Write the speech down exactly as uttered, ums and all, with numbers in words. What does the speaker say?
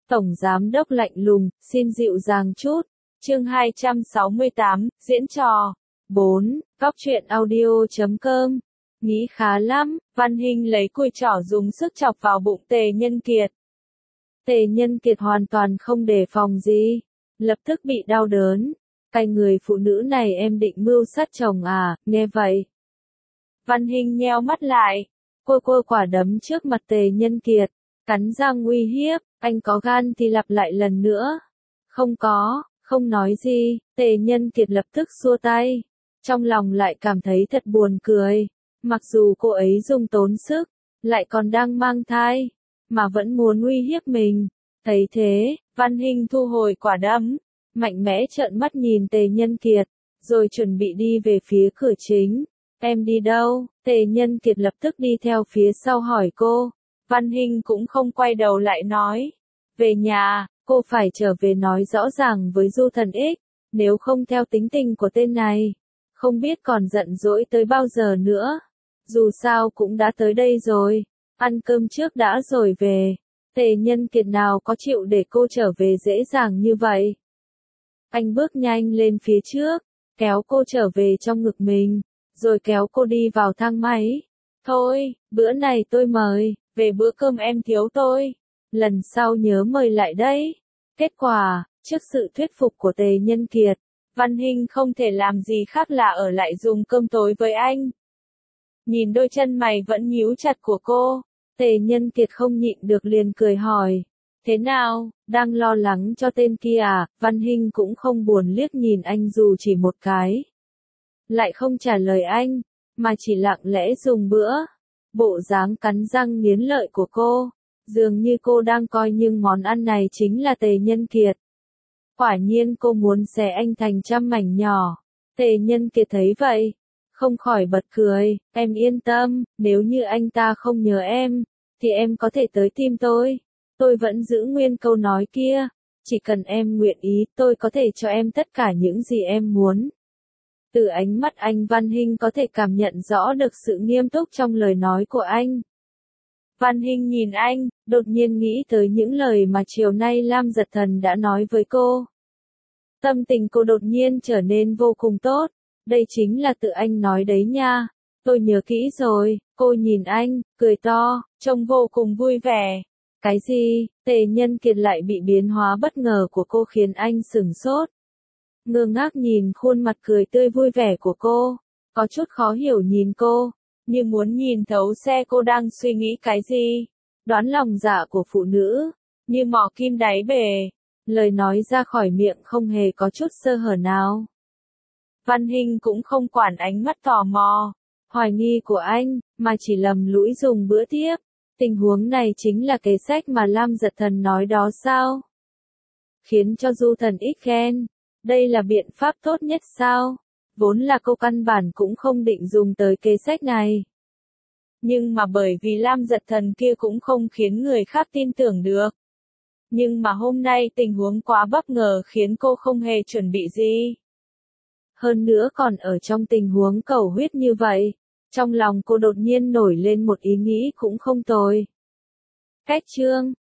Tổng giám đốc lạnh lùng, xin dịu dàng chút. Chương hai trăm sáu mươi tám, diễn trò. bốn. Góc truyện audio chấm com. Nghĩ khá lắm, Văn Hinh lấy cùi trỏ dùng sức chọc vào bụng Tề Nhân Kiệt. Tề Nhân Kiệt hoàn toàn không đề phòng gì, lập tức bị đau đớn. Cái người phụ nữ này em định mưu sát chồng à, nghe vậy. Văn Hinh nheo mắt lại, cô cô quả đấm trước mặt Tề Nhân Kiệt, cắn răng uy hiếp, anh có gan thì lặp lại lần nữa. Không có, không nói gì, Tề Nhân Kiệt lập tức xua tay. Trong lòng lại cảm thấy thật buồn cười, mặc dù cô ấy dùng tốn sức, lại còn đang mang thai, mà vẫn muốn uy hiếp mình. Thấy thế, Văn Hinh thu hồi quả đấm, mạnh mẽ trợn mắt nhìn Tề Nhân Kiệt, rồi chuẩn bị đi về phía cửa chính. Em đi đâu? Tề Nhân Kiệt lập tức đi theo phía sau hỏi cô. Văn Hinh cũng không quay đầu lại nói. Về nhà, cô phải trở về nói rõ ràng với Du Thần X, nếu không theo tính tình của tên này, không biết còn giận dỗi tới bao giờ nữa. Dù sao cũng đã tới đây rồi, ăn cơm trước đã rồi về. Tề Nhân Kiệt nào có chịu để cô trở về dễ dàng như vậy. Anh bước nhanh lên phía trước, kéo cô trở về trong ngực mình, rồi kéo cô đi vào thang máy. Thôi, bữa này tôi mời, về bữa cơm em thiếu tôi. Lần sau nhớ mời lại đấy. Kết quả, trước sự thuyết phục của Tề Nhân Kiệt, Văn Hinh không thể làm gì khác là ở lại dùng cơm tối với anh. Nhìn đôi chân mày vẫn nhíu chặt của cô, Tề Nhân Kiệt không nhịn được liền cười hỏi. Thế nào, đang lo lắng cho tên kia à? Văn Hinh cũng không buồn liếc nhìn anh dù chỉ một cái. Lại không trả lời anh, mà chỉ lặng lẽ dùng bữa. Bộ dáng cắn răng nghiến lợi của cô, dường như cô đang coi như món ăn này chính là Tề Nhân Kiệt. Quả nhiên cô muốn xé anh thành trăm mảnh nhỏ. Tề Nhân Kiệt thấy vậy, không khỏi bật cười. Em yên tâm, nếu như anh ta không nhớ em, thì em có thể tới tìm tôi. Tôi vẫn giữ nguyên câu nói kia, chỉ cần em nguyện ý, tôi có thể cho em tất cả những gì em muốn. Từ ánh mắt anh, Văn Hinh có thể cảm nhận rõ được sự nghiêm túc trong lời nói của anh. Văn Hinh nhìn anh, đột nhiên nghĩ tới những lời mà chiều nay Lam Giật Thần đã nói với cô. Tâm tình cô đột nhiên trở nên vô cùng tốt. Đây chính là tự anh nói đấy nha. Tôi nhớ kỹ rồi. Cô nhìn anh, cười to, trông vô cùng vui vẻ. Cái gì? Tề Nhân Kiệt lại bị biến hóa bất ngờ của cô khiến anh sửng sốt. Ngơ ngác nhìn khuôn mặt cười tươi vui vẻ của cô, có chút khó hiểu nhìn cô, như muốn nhìn thấu xe cô đang suy nghĩ cái gì. Đoán lòng dạ của phụ nữ, như mò kim đáy bể, lời nói ra khỏi miệng không hề có chút sơ hở nào. Văn Hinh cũng không quản ánh mắt tò mò, hoài nghi của anh, mà chỉ lầm lũi dùng bữa tiếp. Tình huống này chính là kế sách mà Lam Giật Thần nói đó sao? Khiến cho Du Thần X khen. Đây là biện pháp tốt nhất sao? Vốn là cô căn bản cũng không định dùng tới kế sách này. Nhưng mà bởi vì Lam Giật Thần kia cũng không khiến người khác tin tưởng được. Nhưng mà hôm nay tình huống quá bất ngờ khiến cô không hề chuẩn bị gì. Hơn nữa còn ở trong tình huống cầu huyết như vậy, trong lòng cô đột nhiên nổi lên một ý nghĩ cũng không tồi. Cách chương